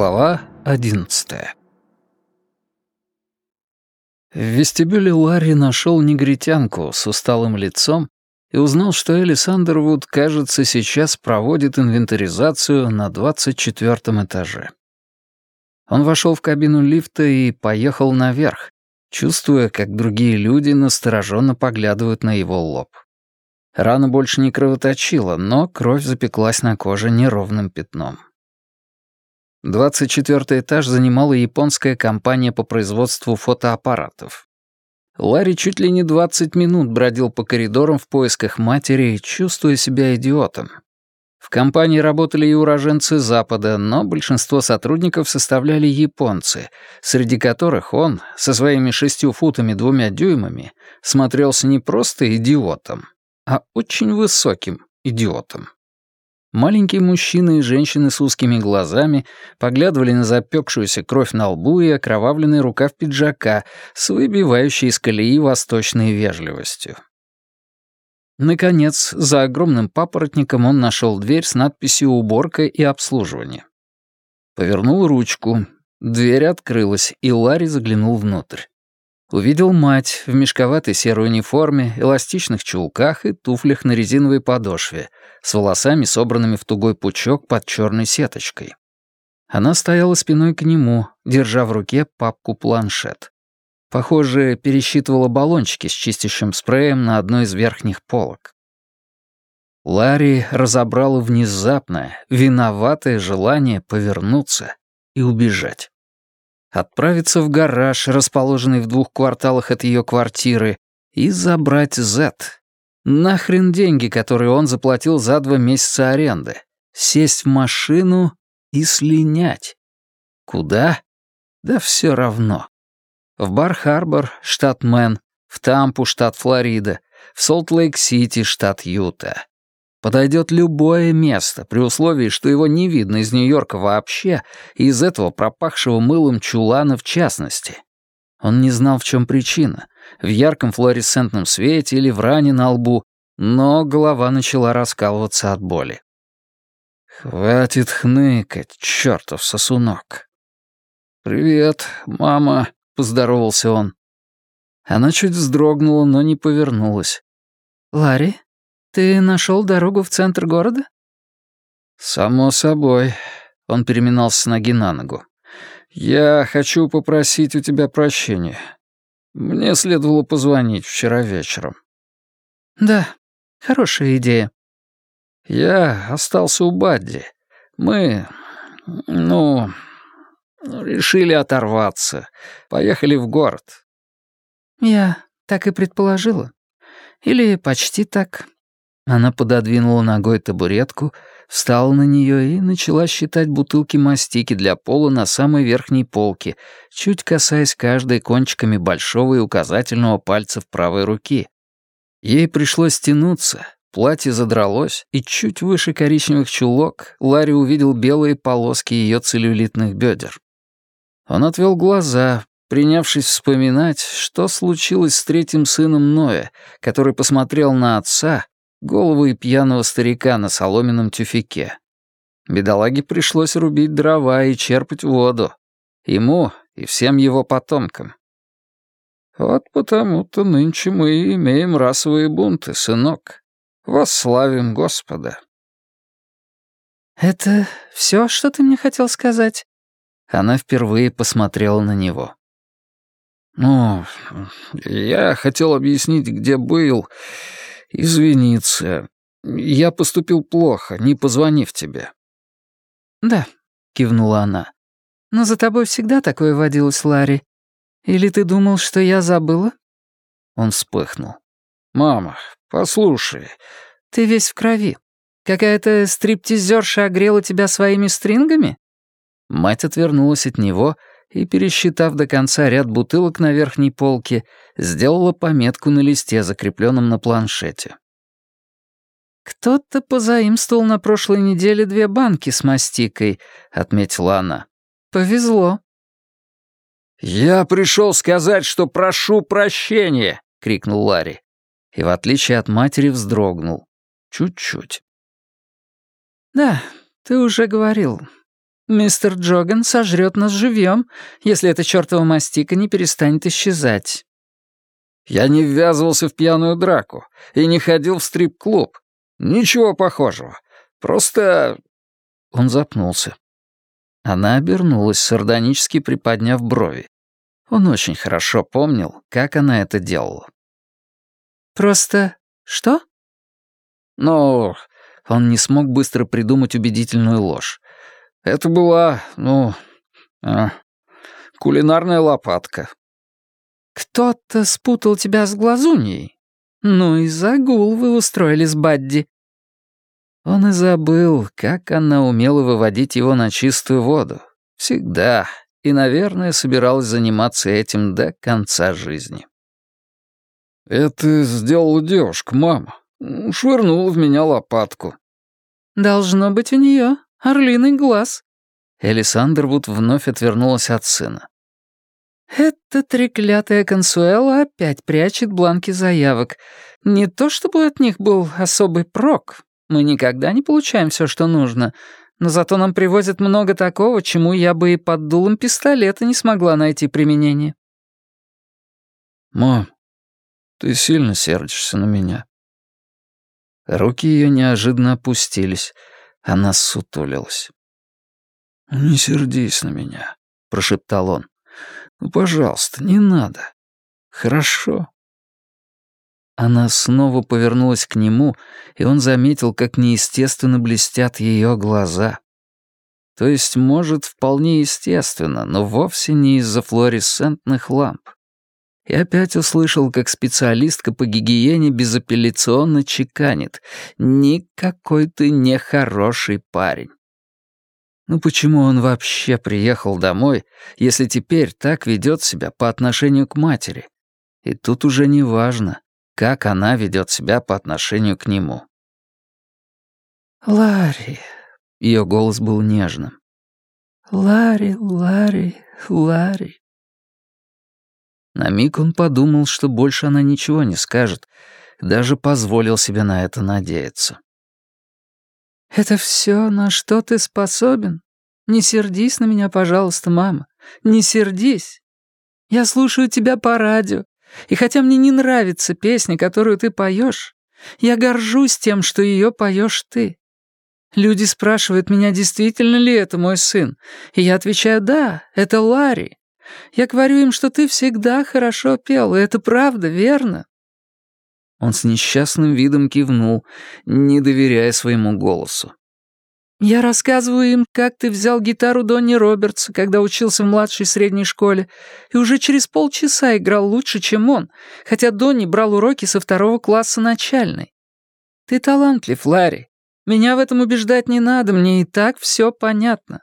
Глава 11. В вестибюле Ларри нашел негритянку с усталым лицом и узнал, что Элис Андервуд, кажется, сейчас проводит инвентаризацию на 24-м этаже. Он вошел в кабину лифта и поехал наверх, чувствуя, как другие люди настороженно поглядывают на его лоб. Рана больше не кровоточила, но кровь запеклась на коже неровным пятном. 24-й этаж занимала японская компания по производству фотоаппаратов. Ларри чуть ли не 20 минут бродил по коридорам в поисках матери, чувствуя себя идиотом. В компании работали и уроженцы Запада, но большинство сотрудников составляли японцы, среди которых он, со своими 6 футами 2 дюймами, смотрелся не просто идиотом, а очень высоким идиотом. Маленькие мужчины и женщины с узкими глазами поглядывали на запекшуюся кровь на лбу и окровавленный рукав пиджака с выбивающей из колеи восточной вежливостью. Наконец, за огромным папоротником он нашел дверь с надписью «Уборка и обслуживание». Повернул ручку, дверь открылась, и Ларри заглянул внутрь. Увидел мать в мешковатой серой униформе, эластичных чулках и туфлях на резиновой подошве, с волосами, собранными в тугой пучок под черной сеточкой. Она стояла спиной к нему, держа в руке папку-планшет. Похоже, пересчитывала баллончики с чистящим спреем на одной из верхних полок. Ларри разобрало внезапное, виноватое желание повернуться и убежать. Отправиться в гараж, расположенный в 2 кварталах от ее квартиры, и забрать Зет. Нахрен деньги, которые он заплатил за 2 месяца аренды. Сесть в машину и слинять. Куда? Да все равно. В Бар-Харбор, штат Мэн, в Тампу, штат Флорида, в Солт-Лейк-Сити, штат Юта. Подойдет любое место, при условии, что его не видно из Нью-Йорка вообще, и из этого пропахшего мылом чулана в частности. Он не знал, в чем причина, в ярком флуоресцентном свете или в ране на лбу, но голова начала раскалываться от боли. «Хватит хныкать, чертов сосунок!» «Привет, мама», — поздоровался он. Она чуть вздрогнула, но не повернулась. «Ларри, ты нашел дорогу в центр города?» «Само собой», — он переминался с ноги на ногу. «Я хочу попросить у тебя прощения. Мне следовало позвонить вчера вечером». «Да, хорошая идея». «Я остался у Бадди. Мы, решили оторваться. Поехали в город». «Я так и предположила. Или почти так». Она пододвинула ногой табуретку, встала на нее и начала считать бутылки мастики для пола на самой верхней полке, чуть касаясь каждой кончиками большого и указательного пальцев правой руки. Ей пришлось тянуться, платье задралось, и чуть выше коричневых чулок Ларри увидел белые полоски ее целлюлитных бедер. Он отвел глаза, принявшись вспоминать, что случилось с 3-м сыном Ноя, который посмотрел на отца, голову и пьяного старика на соломенном тюфяке. Бедолаге пришлось рубить дрова и черпать воду. Ему и всем его потомкам. «Вот потому-то нынче мы имеем расовые бунты, сынок. Восславим Господа». «Это все, что ты мне хотел сказать?» Она впервые посмотрела на него. «Ну, я хотел объяснить, где был, извиниться. Я поступил плохо, не позвонив тебе». «Да», — кивнула она. «Но за тобой всегда такое водилось, Ларри. Или ты думал, что я забыла?» Он вспыхнул. «Мама, послушай». «Ты весь в крови. Какая-то стриптизерша огрела тебя своими стрингами?» Мать отвернулась от него и, пересчитав до конца ряд бутылок на верхней полке, сделала пометку на листе, закрепленном на планшете. «Кто-то позаимствовал на прошлой неделе 2 банки с мастикой», — отметила она. «Повезло». «Я пришел сказать, что прошу прощения!» — крикнул Ларри. И, в отличие от матери, вздрогнул. Чуть-чуть. «Да, ты уже говорил. Мистер Джоган сожрет нас живьем, если эта чертова мастика не перестанет исчезать». «Я не ввязывался в пьяную драку и не ходил в стрип-клуб. Ничего похожего. Просто...» Он запнулся. Она обернулась, сардонически приподняв брови. Он очень хорошо помнил, как она это делала. «Просто... что?» «Ну...» Он не смог быстро придумать убедительную ложь. «Это была, кулинарная лопатка». «Кто-то спутал тебя с глазуньей? Ну и загул вы устроили с Бадди». Он и забыл, как она умела выводить его на чистую воду. Всегда. И, наверное, собиралась заниматься этим до конца жизни. «Это сделала девушка, мама. Швырнула в меня лопатку». «Должно быть у нее орлиный глаз». Элис Андервуд вновь отвернулась от сына. «Эта треклятая Консуэла опять прячет бланки заявок. Не то чтобы от них был особый прок. Мы никогда не получаем все, что нужно, но зато нам привозят много такого, чему я бы и под дулом пистолета не смогла найти применение». «Мам, ты сильно сердишься на меня». Руки ее неожиданно опустились. Она ссутулилась. «Не сердись на меня», — прошептал он. «Ну, пожалуйста, не надо. Хорошо?» Она снова повернулась к нему, и он заметил, как неестественно блестят ее глаза. То есть, может, вполне естественно, но вовсе не из-за флуоресцентных ламп. И опять услышал, как специалистка по гигиене безапелляционно чеканит: «Никакой ты нехороший парень». Ну почему он вообще приехал домой, если теперь так ведет себя по отношению к матери? И тут уже не важно, как она ведет себя по отношению к нему. «Ларри», — ее голос был нежным. «Ларри, Ларри, Ларри». На миг он подумал, что больше она ничего не скажет, даже позволил себе на это надеяться. «Это все, на что ты способен? Не сердись на меня, пожалуйста, мама. Не сердись. Я слушаю тебя по радио, и хотя мне не нравится песня, которую ты поешь, я горжусь тем, что ее поешь ты. Люди спрашивают меня, действительно ли это мой сын, и я отвечаю: да, это Ларри. Я говорю им, что ты всегда хорошо пел, и это правда, верно?» Он с несчастным видом кивнул, не доверяя своему голосу. «Я рассказываю им, как ты взял гитару Донни Робертса, когда учился в младшей средней школе, и уже через полчаса играл лучше, чем он, хотя Донни брал уроки со 2 класса начальной. Ты талантлив, Ларри. Меня в этом убеждать не надо, мне и так все понятно.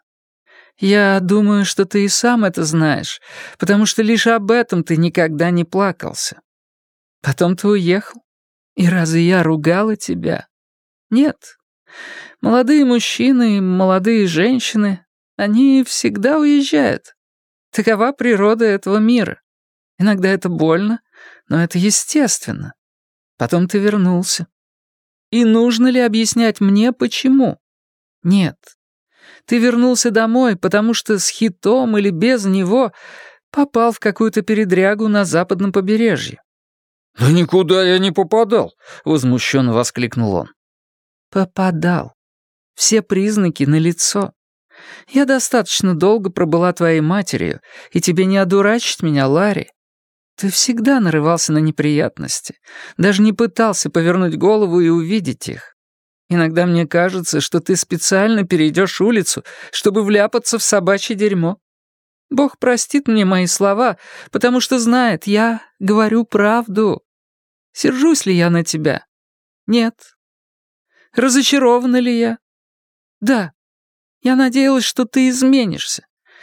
Я думаю, что ты и сам это знаешь, потому что лишь об этом ты никогда не плакался. Потом ты уехал. И разве я ругала тебя? Нет. Молодые мужчины и молодые женщины, они всегда уезжают. Такова природа этого мира. Иногда это больно, но это естественно. Потом ты вернулся. И нужно ли объяснять мне, почему? Нет. Ты вернулся домой, потому что с хитом или без него попал в какую-то передрягу на западном побережье. «Да никуда я не попадал!» — возмущенно воскликнул он. «Попадал. Все признаки налицо. Я достаточно долго пробыла твоей матерью, и тебе не одурачить меня, Ларри. Ты всегда нарывался на неприятности, даже не пытался повернуть голову и увидеть их. Иногда мне кажется, что ты специально перейдешь улицу, чтобы вляпаться в собачье дерьмо. Бог простит мне мои слова, потому что знает, я говорю правду. Сержусь ли я на тебя? Нет. Разочарована ли я? Да. Я надеялась, что ты изменишься.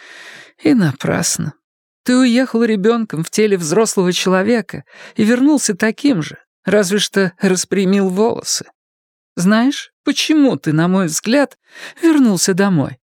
И напрасно. Ты уехал ребенком в теле взрослого человека и вернулся таким же, разве что распрямил волосы. Знаешь, почему ты, на мой взгляд, вернулся домой?»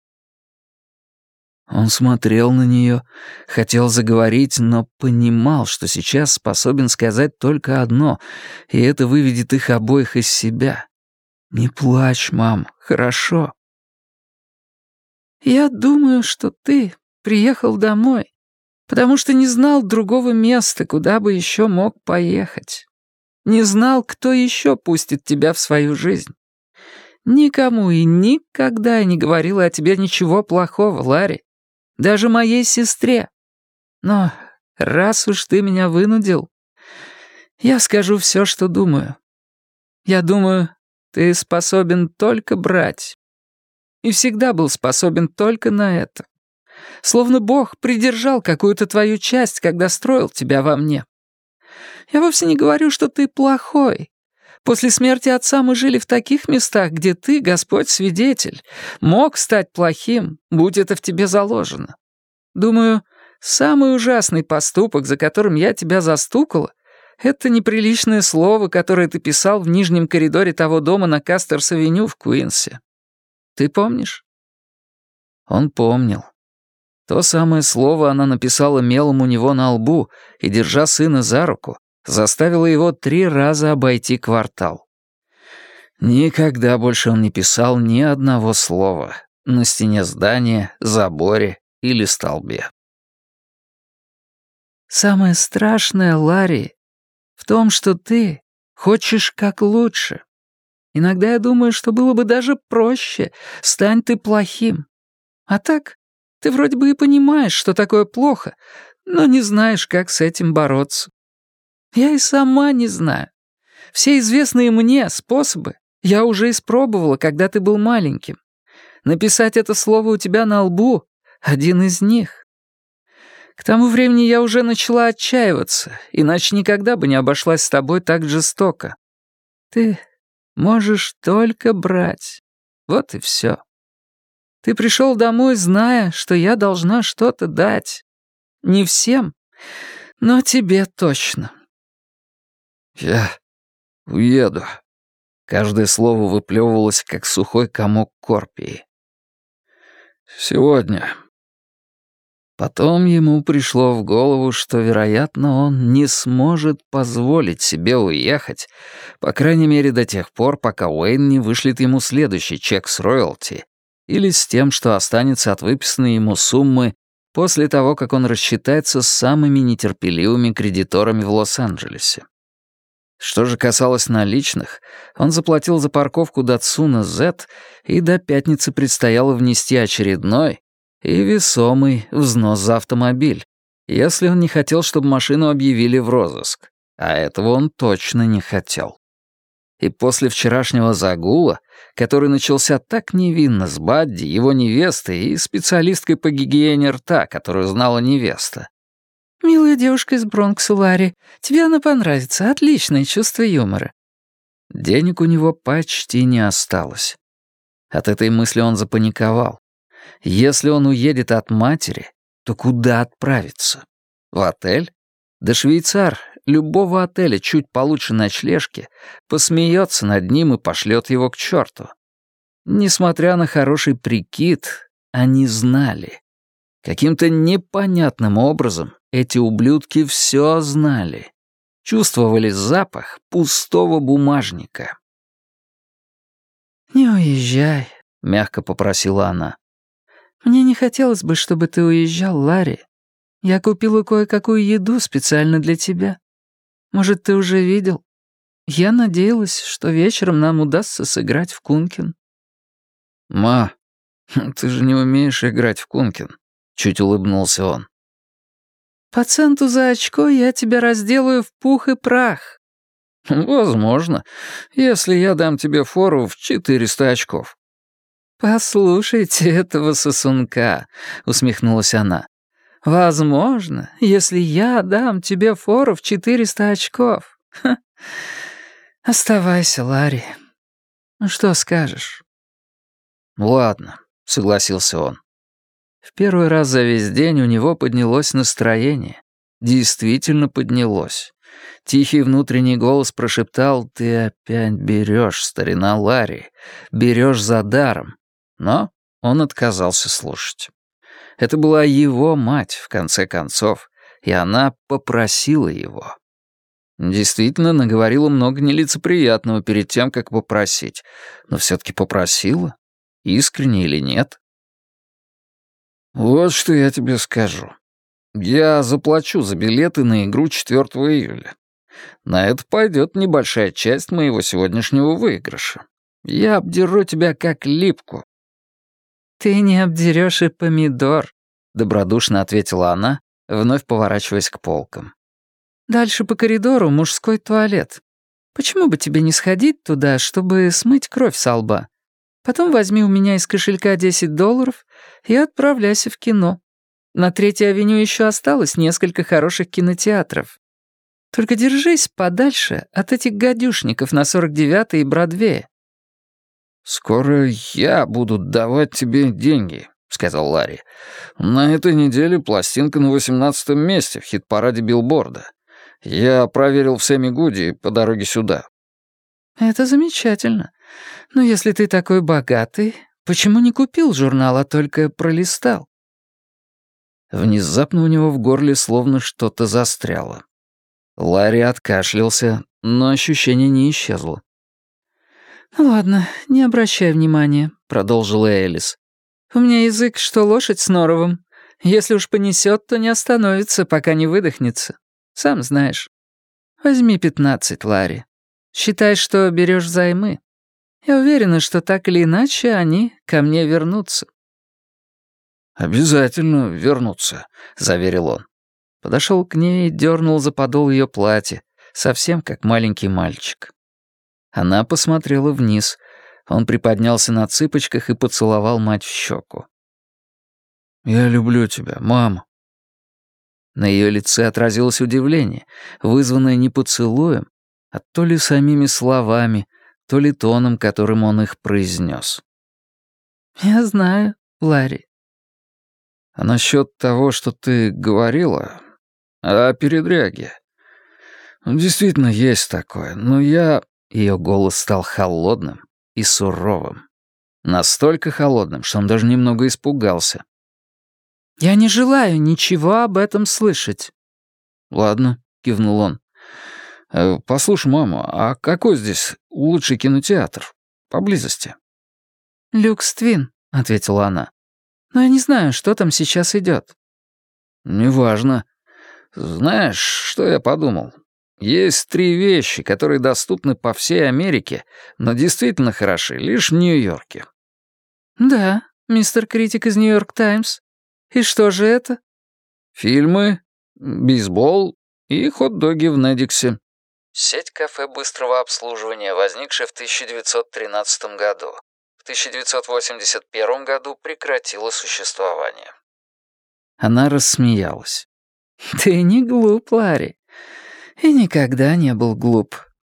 Он смотрел на нее, хотел заговорить, но понимал, что сейчас способен сказать только одно, и это выведет их обоих из себя. «Не плачь, мам, хорошо?» Я думаю, что ты приехал домой, потому что не знал другого места, куда бы еще мог поехать. Не знал, кто еще пустит тебя в свою жизнь. Никому и никогда я не говорила о тебе ничего плохого, Ларри. Даже моей сестре. Но раз уж ты меня вынудил, я скажу все, что думаю. Я думаю, ты способен только брать. И всегда был способен только на это. Словно Бог придержал какую-то твою часть, когда строил тебя во мне. Я вовсе не говорю, что ты плохой. После смерти отца мы жили в таких местах, где ты, Господь свидетель, мог стать плохим, будь это в тебе заложено. Думаю, самый ужасный поступок, за которым я тебя застукала, это неприличное слово, которое ты писал в нижнем коридоре того дома на Кастерс-авеню в Куинсе. Ты помнишь?» Он помнил. То самое слово она написала мелом у него на лбу и, держа сына за руку, заставила его 3 раза обойти квартал. Никогда больше он не писал ни одного слова на стене здания, заборе или столбе. «Самое страшное, Ларри, в том, что ты хочешь как лучше. Иногда я думаю, что было бы даже проще, стань ты плохим. А так, ты вроде бы и понимаешь, что такое плохо, но не знаешь, как с этим бороться. Я и сама не знаю. Все известные мне способы я уже испробовала, когда ты был маленьким. Написать это слово у тебя на лбу — один из них. К тому времени я уже начала отчаиваться, иначе никогда бы не обошлась с тобой так жестоко. Ты можешь только брать. Вот и все. Ты пришел домой, зная, что я должна что-то дать. Не всем, но тебе точно. «Я уеду». Каждое слово выплевывалось, как сухой комок корпии. «Сегодня». Потом ему пришло в голову, что, вероятно, он не сможет позволить себе уехать, по крайней мере, до тех пор, пока Уэйн не вышлет ему следующий чек с роялти или с тем, что останется от выписанной ему суммы после того, как он рассчитается с самыми нетерпеливыми кредиторами в Лос-Анджелесе. Что же касалось наличных, он заплатил за парковку Datsun Z, и до пятницы предстояло внести очередной и весомый взнос за автомобиль, если он не хотел, чтобы машину объявили в розыск, а этого он точно не хотел. И после вчерашнего загула, который начался так невинно с Бадди, его невестой и специалисткой по гигиене рта, которую знала невеста. «Милая девушка из Бронкса, Ларри, тебе она понравится, отличное чувство юмора». Денег у него почти не осталось. От этой мысли он запаниковал. Если он уедет от матери, то куда отправиться? В отель? Да швейцар любого отеля чуть получше ночлежки посмеется над ним и пошлет его к черту. Несмотря на хороший прикид, они знали. Каким-то непонятным образом эти ублюдки все знали. Чувствовали запах пустого бумажника. «Не уезжай», — мягко попросила она. «Мне не хотелось бы, чтобы ты уезжал, Ларри. Я купила кое-какую еду специально для тебя. Может, ты уже видел? Я надеялась, что вечером нам удастся сыграть в кункин». «Ма, ты же не умеешь играть в кункин», — чуть улыбнулся он. «По центу за очко я тебя разделаю в пух и прах». «Возможно, если я дам тебе фору в 400 очков». «Послушайте этого сосунка», — усмехнулась она. «Возможно, если я дам тебе фору в 400 очков. Ха. Оставайся, Ларри. Что скажешь?» «Ладно», — согласился он. В первый раз за весь день у него поднялось настроение. Действительно поднялось. Тихий внутренний голос прошептал: «Ты опять берешь, старина Ларри, берешь за даром». Но он отказался слушать. Это была его мать, в конце концов, и она попросила его. Действительно, наговорила много нелицеприятного перед тем, как попросить, но все-таки попросила, искренне или нет. Вот что я тебе скажу. Я заплачу за билеты на игру 4 июля. На это пойдет небольшая часть моего сегодняшнего выигрыша. Я обдеру тебя как липку». «Ты не обдерешь и помидор», — добродушно ответила она, вновь поворачиваясь к полкам. «Дальше по коридору мужской туалет. Почему бы тебе не сходить туда, чтобы смыть кровь со лба? Потом возьми у меня из кошелька $10 и отправляйся в кино. На Третьей авеню еще осталось несколько хороших кинотеатров. Только держись подальше от этих гадюшников на 49-й и Бродвее». «Скоро я буду давать тебе деньги», — сказал Ларри. «На этой неделе пластинка на 18-м месте в хит-параде Билборда. Я проверил в Сэмми Гуди по дороге сюда». «Это замечательно. Но если ты такой богатый, почему не купил журнал, а только пролистал?» Внезапно у него в горле словно что-то застряло. Ларри откашлялся, но ощущение не исчезло. «Ладно, не обращай внимания», — продолжила Элис. «У меня язык, что лошадь с норовом. Если уж понесет, то не остановится, пока не выдохнется. Сам знаешь. Возьми 15, Ларри. Считай, что берешь взаймы. Я уверена, что так или иначе они ко мне вернутся». «Обязательно вернутся», — заверил он. Подошел к ней и дернул за подол ее платья, совсем как маленький мальчик. Она посмотрела вниз. Он приподнялся на цыпочках и поцеловал мать в щеку. «Я люблю тебя, мама». На ее лице отразилось удивление, вызванное не поцелуем, а то ли самими словами, то ли тоном, которым он их произнес. «Я знаю, Ларри». «А насчет того, что ты говорила, о передряге. Действительно есть такое, но я...» Ее голос стал холодным и суровым. Настолько холодным, что он даже немного испугался. «Я не желаю ничего об этом слышать». «Ладно», — кивнул он. «Послушай, мама, а какой здесь лучший кинотеатр? Поблизости?» «Люкс Твин», — ответила она. «Но я не знаю, что там сейчас идет». «Неважно. Знаешь, что я подумал? Есть 3 вещи, которые доступны по всей Америке, но действительно хороши лишь в Нью-Йорке». «Да, мистер критик из Нью-Йорк Таймс. И что же это?» «Фильмы, бейсбол и хот-доги в Недиксе». Сеть кафе быстрого обслуживания, возникшая в 1913 году. В 1981 году прекратила существование. Она рассмеялась. «Ты не глуп, Ларри. И никогда не был глуп».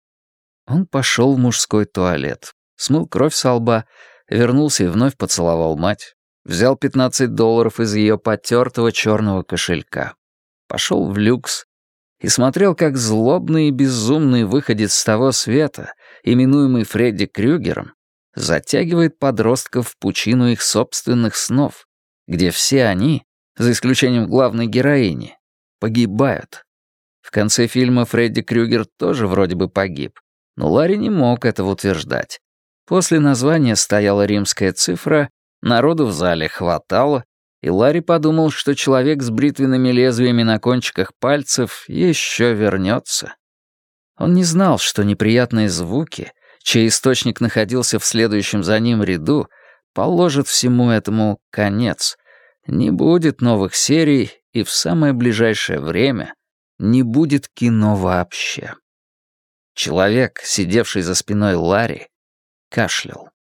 Он пошел в мужской туалет, смыл кровь со лба, вернулся и вновь поцеловал мать, взял $15 из ее потертого черного кошелька, пошел в люкс и смотрел, как злобный и безумный выходец с того света, именуемый Фредди Крюгером, затягивает подростков в пучину их собственных снов, где все они, за исключением главной героини, погибают. В конце фильма Фредди Крюгер тоже вроде бы погиб, но Ларри не мог этого утверждать. После названия стояла римская цифра, народу в зале хватало, и Ларри подумал, что человек с бритвенными лезвиями на кончиках пальцев еще вернется. Он не знал, что неприятные звуки, чей источник находился в следующем за ним ряду, положат всему этому конец. Не будет новых серий, и в самое ближайшее время не будет кино вообще. Человек, сидевший за спиной Ларри, кашлял.